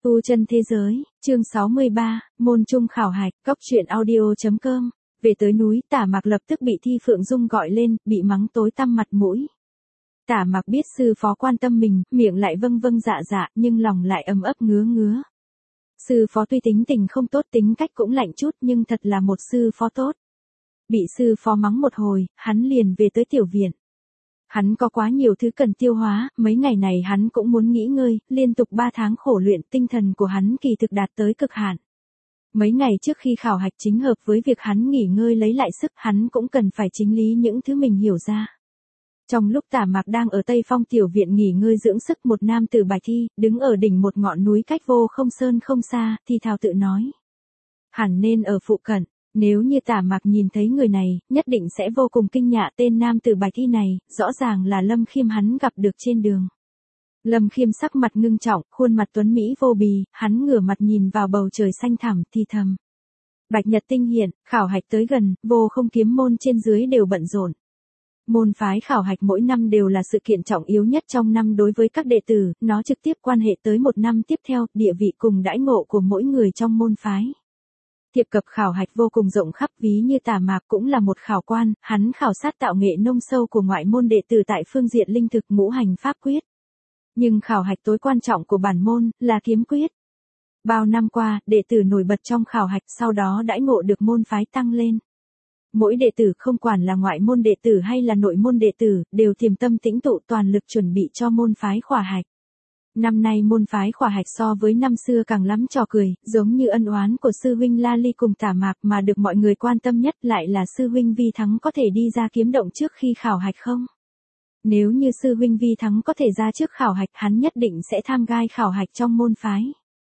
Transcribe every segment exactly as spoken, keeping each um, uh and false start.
Tu chân thế giới, chương sáu mươi ba, môn trung khảo hạch, cốc truyện audio.com. Về tới núi, Tả Mạc lập tức bị Thi Phượng Dung gọi lên, bị mắng tối tăm mặt mũi. Tả Mạc biết sư phó quan tâm mình, miệng lại vâng vâng dạ dạ, nhưng lòng lại ấm ấp ngứa ngứa. Sư phó tuy tính tình không tốt, tính cách cũng lạnh chút, nhưng thật là một sư phó tốt. Bị sư phó mắng một hồi, hắn liền về tới tiểu viện. Hắn có quá nhiều thứ cần tiêu hóa, mấy ngày này hắn cũng muốn nghỉ ngơi, liên tục ba tháng khổ luyện, tinh thần của hắn kỳ thực đạt tới cực hạn. Mấy ngày trước khi khảo hạch chính hợp với việc hắn nghỉ ngơi lấy lại sức, hắn cũng cần phải chính lý những thứ mình hiểu ra. Trong lúc Tả Mạc đang ở Tây Phong tiểu viện nghỉ ngơi dưỡng sức, một nam tử bài thi, đứng ở đỉnh một ngọn núi cách Vô Không Sơn không xa, thì thào tự nói. Hẳn nên ở phụ cận. Nếu như Tả Mạc nhìn thấy người này, nhất định sẽ vô cùng kinh ngạc. Tên nam tử bài thi này, rõ ràng là Lâm Khiêm hắn gặp được trên đường. Lâm Khiêm sắc mặt ngưng trọng, khuôn mặt tuấn mỹ vô bì, hắn ngửa mặt nhìn vào bầu trời xanh thẳm, thì thầm. Bạch nhật tinh hiện, khảo hạch tới gần, Vô Không kiếm môn trên dưới đều bận rộn. Môn phái khảo hạch mỗi năm đều là sự kiện trọng yếu nhất trong năm đối với các đệ tử, nó trực tiếp quan hệ tới một năm tiếp theo, địa vị cùng đãi ngộ của mỗi người trong môn phái. Thiệp cập khảo hạch vô cùng rộng khắp, ví như Tả Mạc cũng là một khảo quan, hắn khảo sát tạo nghệ nông sâu của ngoại môn đệ tử tại phương diện linh thực ngũ hành pháp quyết. Nhưng khảo hạch tối quan trọng của bản môn là kiếm quyết. Bao năm qua, đệ tử nổi bật trong khảo hạch sau đó đãi ngộ được môn phái tăng lên. Mỗi đệ tử không quản là ngoại môn đệ tử hay là nội môn đệ tử, đều thiềm tâm tĩnh tụ toàn lực chuẩn bị cho môn phái khảo hạch. Năm nay môn phái khảo hạch so với năm xưa càng lắm trò cười, giống như ân oán của sư huynh La Ly cùng Tả Mạc, mà được mọi người quan tâm nhất lại là sư huynh Vi Thắng có thể đi ra kiếm động trước khi khảo hạch không? Nếu như sư huynh Vi Thắng có thể ra trước khảo hạch, hắn nhất định sẽ tham gai khảo hạch trong môn phái.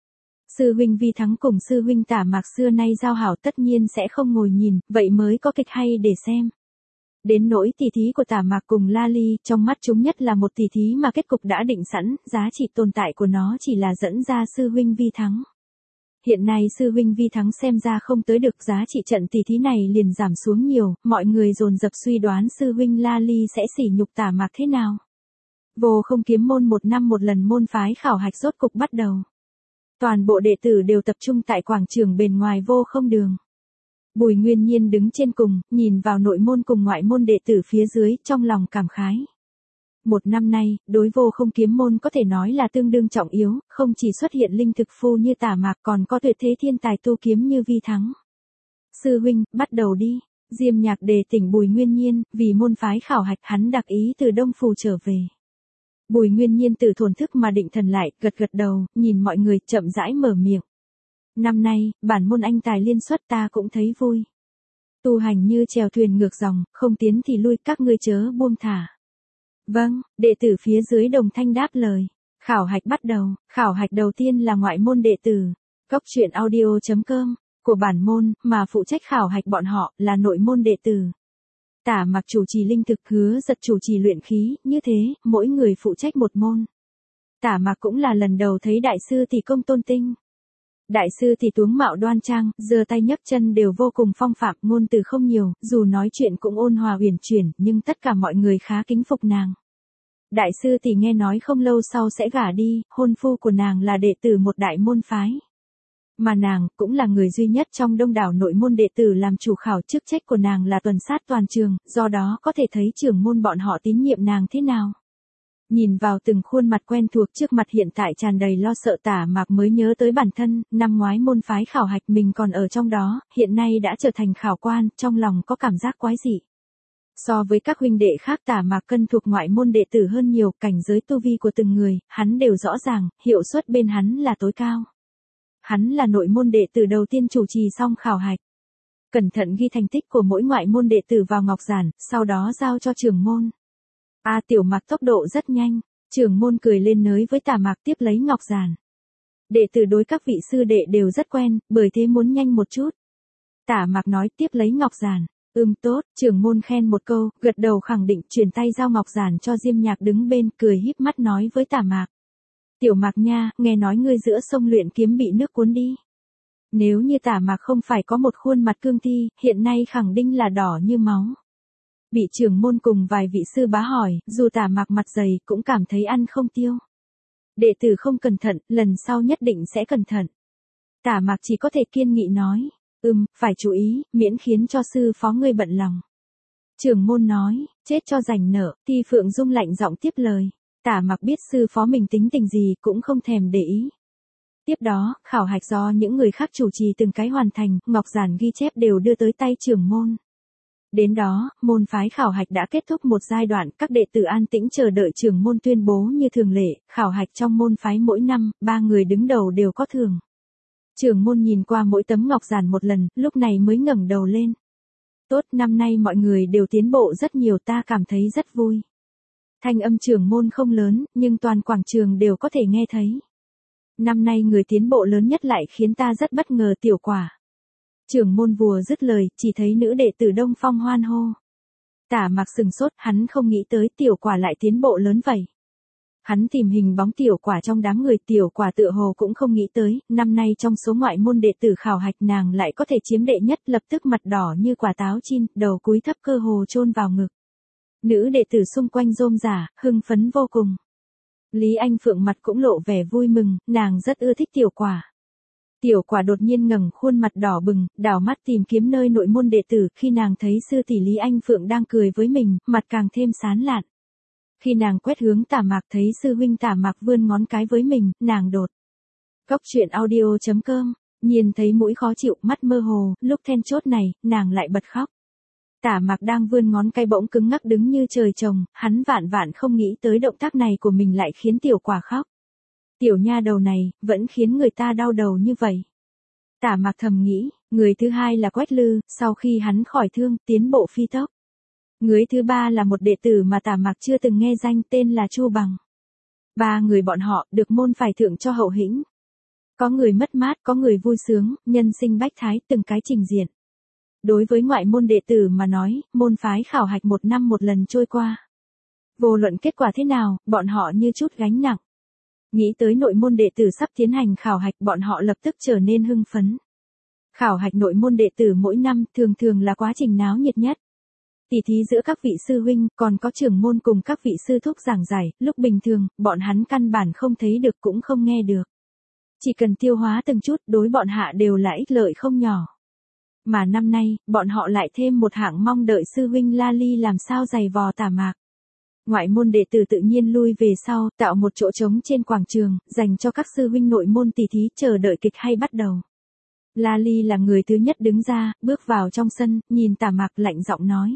Sư huynh Vi Thắng cùng sư huynh Tả Mạc xưa nay giao hảo tất nhiên sẽ không ngồi nhìn, vậy mới có kịch hay để xem. Đến nỗi tỷ thí của Tả Mạc cùng La Ly, trong mắt chúng nhất là một tỷ thí mà kết cục đã định sẵn, giá trị tồn tại của nó chỉ là dẫn ra sư huynh Vi Thắng. Hiện nay sư huynh Vi Thắng xem ra không tới được, giá trị trận tỷ thí này liền giảm xuống nhiều, mọi người dồn dập suy đoán sư huynh La Ly sẽ sỉ nhục Tả Mạc thế nào. Vô Không kiếm môn một năm một lần môn phái khảo hạch rốt cục bắt đầu. Toàn bộ đệ tử đều tập trung tại quảng trường bên ngoài Vô Không đường. Bùi Nguyên Nhiên đứng trên cùng, nhìn vào nội môn cùng ngoại môn đệ tử phía dưới, trong lòng cảm khái. Một năm nay, đối Vô Không kiếm môn có thể nói là tương đương trọng yếu, không chỉ xuất hiện linh thực phu như Tả Mạc còn có tuyệt thế thiên tài tu kiếm như Vi Thắng. Sư huynh, bắt đầu đi. Diêm Nhạc đề tỉnh Bùi Nguyên Nhiên, vì môn phái khảo hạch hắn đặc ý từ Đông Phù trở về. Bùi Nguyên Nhiên từ thổn thức mà định thần lại, gật gật đầu, nhìn mọi người chậm rãi mở miệng. Năm nay, bản môn anh tài liên xuất ta cũng thấy vui. Tu hành như chèo thuyền ngược dòng, không tiến thì lui, các ngươi chớ buông thả. Vâng, đệ tử phía dưới đồng thanh đáp lời. Khảo hạch bắt đầu, khảo hạch đầu tiên là ngoại môn đệ tử. Cốc truyện audio.com, của bản môn, mà phụ trách khảo hạch bọn họ là nội môn đệ tử. Tả Mạc chủ trì linh thực, Hứa Giật chủ trì luyện khí, như thế, mỗi người phụ trách một môn. Tả Mạc cũng là lần đầu thấy đại sư tỷ công tôn tinh. Đại sư thì tướng mạo đoan trang, giơ tay nhấc chân đều vô cùng phong phạm, ngôn từ không nhiều, dù nói chuyện cũng ôn hòa uyển chuyển, nhưng tất cả mọi người khá kính phục nàng. Đại sư thì nghe nói không lâu sau sẽ gả đi, hôn phu của nàng là đệ tử một đại môn phái. Mà nàng, cũng là người duy nhất trong đông đảo nội môn đệ tử làm chủ khảo, chức trách của nàng là tuần sát toàn trường, do đó có thể thấy trưởng môn bọn họ tín nhiệm nàng thế nào. Nhìn vào từng khuôn mặt quen thuộc trước mặt hiện tại tràn đầy lo sợ, Tả Mạc mới nhớ tới bản thân, năm ngoái môn phái khảo hạch mình còn ở trong đó, hiện nay đã trở thành khảo quan, trong lòng có cảm giác quái dị. So với các huynh đệ khác, Tả Mạc cân thuộc ngoại môn đệ tử hơn nhiều, cảnh giới tu vi của từng người, hắn đều rõ ràng, hiệu suất bên hắn là tối cao. Hắn là nội môn đệ tử đầu tiên chủ trì xong khảo hạch. Cẩn thận ghi thành tích của mỗi ngoại môn đệ tử vào ngọc giản, sau đó giao cho trưởng môn. A à, Tiểu Mạc tốc độ rất nhanh, trưởng môn cười lên nới với Tả Mạc tiếp lấy ngọc giản. Đệ tử đối các vị sư đệ đều rất quen, bởi thế muốn nhanh một chút. Tả Mạc nói tiếp lấy ngọc giản, ưm tốt, trưởng môn khen một câu, gật đầu khẳng định, chuyển tay giao ngọc giản cho Diêm Nhạc đứng bên, cười híp mắt nói với Tả Mạc. Tiểu Mạc nha, nghe nói ngươi giữa sông luyện kiếm bị nước cuốn đi. Nếu như Tả Mạc không phải có một khuôn mặt cương thi, hiện nay khẳng định là đỏ như máu. Bị trưởng môn cùng vài vị sư bá hỏi, dù Tả Mạc mặt dày cũng cảm thấy ăn không tiêu. Đệ tử không cẩn thận, lần sau nhất định sẽ cẩn thận. Tả Mạc chỉ có thể kiên nghị nói, ừm, phải chú ý, miễn khiến cho sư phó ngươi bận lòng. Trưởng môn nói, chết cho rảnh nợ, Ti Phượng Dung lạnh giọng tiếp lời. Tả Mạc biết sư phó mình tính tình gì cũng không thèm để ý. Tiếp đó, khảo hạch do những người khác chủ trì từng cái hoàn thành, ngọc giản ghi chép đều đưa tới tay trưởng môn. Đến đó, môn phái khảo hạch đã kết thúc một giai đoạn, các đệ tử an tĩnh chờ đợi trưởng môn tuyên bố như thường lệ, khảo hạch trong môn phái mỗi năm, ba người đứng đầu đều có thưởng. Trưởng môn nhìn qua mỗi tấm ngọc giản một lần, lúc này mới ngẩng đầu lên. Tốt, năm nay mọi người đều tiến bộ rất nhiều, ta cảm thấy rất vui. Thanh âm trưởng môn không lớn, nhưng toàn quảng trường đều có thể nghe thấy. Năm nay người tiến bộ lớn nhất lại khiến ta rất bất ngờ, Tiểu Quả. Trưởng môn vừa dứt lời, chỉ thấy nữ đệ tử Đông Phong hoan hô. Tả Mạc sừng sốt, hắn không nghĩ tới Tiểu Quả lại tiến bộ lớn vậy. Hắn tìm hình bóng Tiểu Quả trong đám người, Tiểu Quả tựa hồ cũng không nghĩ tới, năm nay trong số ngoại môn đệ tử khảo hạch nàng lại có thể chiếm đệ nhất, lập tức mặt đỏ như quả táo chin, đầu cúi thấp cơ hồ chôn vào ngực. Nữ đệ tử xung quanh rôm rả, hưng phấn vô cùng. Lý Anh Phượng mặt cũng lộ vẻ vui mừng, nàng rất ưa thích Tiểu Quả. Tiểu Quả đột nhiên ngẩng khuôn mặt đỏ bừng, đảo mắt tìm kiếm nơi nội môn đệ tử, khi nàng thấy sư tỷ Lý Anh Phượng đang cười với mình, mặt càng thêm sán lạn. Khi nàng quét hướng Tả Mạc thấy sư huynh Tả Mạc vươn ngón cái với mình, nàng đột. Cốc truyện audio chấm com, nhìn thấy mũi khó chịu, mắt mơ hồ, lúc then chốt này, nàng lại bật khóc. Tả Mạc đang vươn ngón cái bỗng cứng ngắc đứng như trời trồng, hắn vạn vạn không nghĩ tới động tác này của mình lại khiến Tiểu Quả khóc. Tiểu nha đầu này, vẫn khiến người ta đau đầu như vậy. Tả Mạc thầm nghĩ, người thứ hai là Quách Lư, sau khi hắn khỏi thương, tiến bộ phi tốc. Người thứ ba là một đệ tử mà Tả Mạc chưa từng nghe danh, tên là Chu Bằng. Ba người bọn họ, được môn phải thưởng cho hậu hĩnh. Có người mất mát, có người vui sướng, nhân sinh bách thái, từng cái trình diện. Đối với ngoại môn đệ tử mà nói, môn phái khảo hạch một năm một lần trôi qua. Vô luận kết quả thế nào, bọn họ như chút gánh nặng. Nghĩ tới nội môn đệ tử sắp tiến hành khảo hạch, bọn họ lập tức trở nên hưng phấn. Khảo hạch nội môn đệ tử mỗi năm thường thường là quá trình náo nhiệt nhất. Tỉ thí giữa các vị sư huynh, còn có trưởng môn cùng các vị sư thúc giảng giải, lúc bình thường, bọn hắn căn bản không thấy được cũng không nghe được. Chỉ cần tiêu hóa từng chút, đối bọn hạ đều là ích lợi không nhỏ. Mà năm nay, bọn họ lại thêm một hạng mong đợi sư huynh La Ly làm sao giày vò Tả Mạc. Ngoại môn đệ tử tự nhiên lui về sau, tạo một chỗ trống trên quảng trường, dành cho các sư huynh nội môn tỉ thí chờ đợi kịch hay bắt đầu. La Ly là người thứ nhất đứng ra, bước vào trong sân, nhìn Tả Mạc lạnh giọng nói.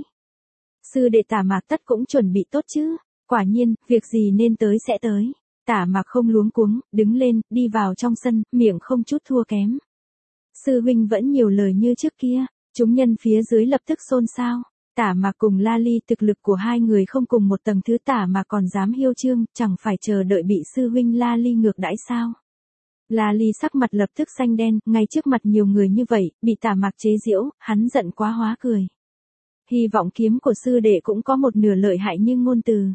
Sư đệ Tả Mạc tất cũng chuẩn bị tốt chứ, quả nhiên, việc gì nên tới sẽ tới. Tả Mạc không luống cuống, đứng lên, đi vào trong sân, miệng không chút thua kém. Sư huynh vẫn nhiều lời như trước kia, chúng nhân phía dưới lập tức xôn xao. Tả Mạc cùng La Ly, thực lực của hai người không cùng một tầng thứ, Tả Mạc còn dám hiêu trương, chẳng phải chờ đợi bị sư huynh La Ly ngược đãi sao. La Ly sắc mặt lập tức xanh đen, ngay trước mặt nhiều người như vậy, bị Tả Mạc chế giễu, hắn giận quá hóa cười. Hy vọng kiếm của sư đệ cũng có một nửa lợi hại như ngôn từ.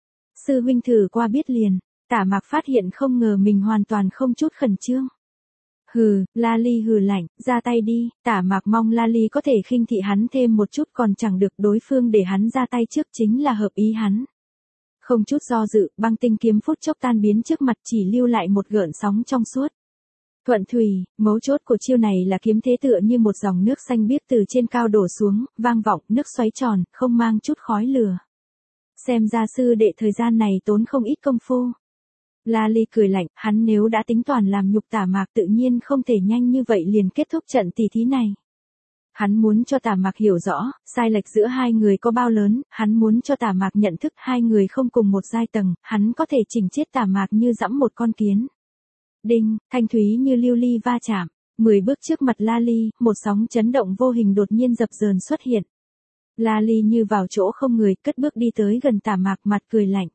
Sư huynh thử qua biết liền, Tả Mạc phát hiện không ngờ mình hoàn toàn không chút khẩn trương. Hừ, La Ly hừ lạnh, ra tay đi. Tả Mạc mong La Ly có thể khinh thị hắn thêm một chút, còn chẳng được, đối phương để hắn ra tay trước chính là hợp ý hắn. Không chút do dự, băng tinh kiếm phút chốc tan biến trước mặt, chỉ lưu lại một gợn sóng trong suốt. Thuận thủy, mấu chốt của chiêu này là kiếm thế tựa như một dòng nước xanh biếc từ trên cao đổ xuống, vang vọng, nước xoáy tròn, không mang chút khói lửa. Xem ra sư đệ thời gian này tốn không ít công phu. La Ly cười lạnh, hắn nếu đã tính toán làm nhục Tả Mạc tự nhiên không thể nhanh như vậy liền kết thúc trận tỷ thí này. Hắn muốn cho Tả Mạc hiểu rõ, sai lệch giữa hai người có bao lớn, hắn muốn cho Tả Mạc nhận thức hai người không cùng một giai tầng, hắn có thể chỉnh chết Tả Mạc như dẫm một con kiến. Đinh, thanh thúy như lưu ly va chạm, mười bước trước mặt La Ly, một sóng chấn động vô hình đột nhiên dập dờn xuất hiện. La Ly như vào chỗ không người, cất bước đi tới gần Tả Mạc, mặt cười lạnh.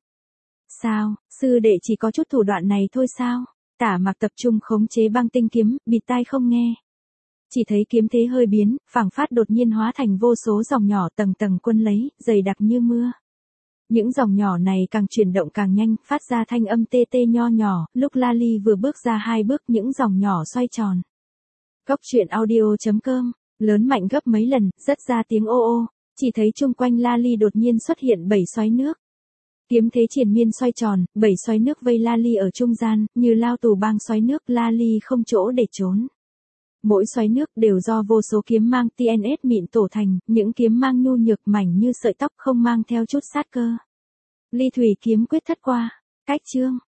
Sao, sư đệ chỉ có chút thủ đoạn này thôi sao? Tả Mạc tập trung khống chế băng tinh kiếm, bịt tai không nghe. Chỉ thấy kiếm thế hơi biến, phảng phát đột nhiên hóa thành vô số dòng nhỏ tầng tầng quân lấy, dày đặc như mưa. Những dòng nhỏ này càng chuyển động càng nhanh, phát ra thanh âm tê tê nho nhỏ, lúc La Ly vừa bước ra hai bước những dòng nhỏ xoay tròn. Cốc truyện audio chấm com, lớn mạnh gấp mấy lần, rất ra tiếng ô ô, chỉ thấy chung quanh La Ly đột nhiên xuất hiện bảy xoáy nước. Kiếm thế triền miên xoay tròn, bảy xoáy nước vây La Ly ở trung gian, như lao tù bang xoáy nước, La Ly không chỗ để trốn. Mỗi xoáy nước đều do vô số kiếm mang tê en ét mịn tổ thành, những kiếm mang nhu nhược mảnh như sợi tóc không mang theo chút sát cơ. Ly thủy kiếm quyết thất qua. Cách chương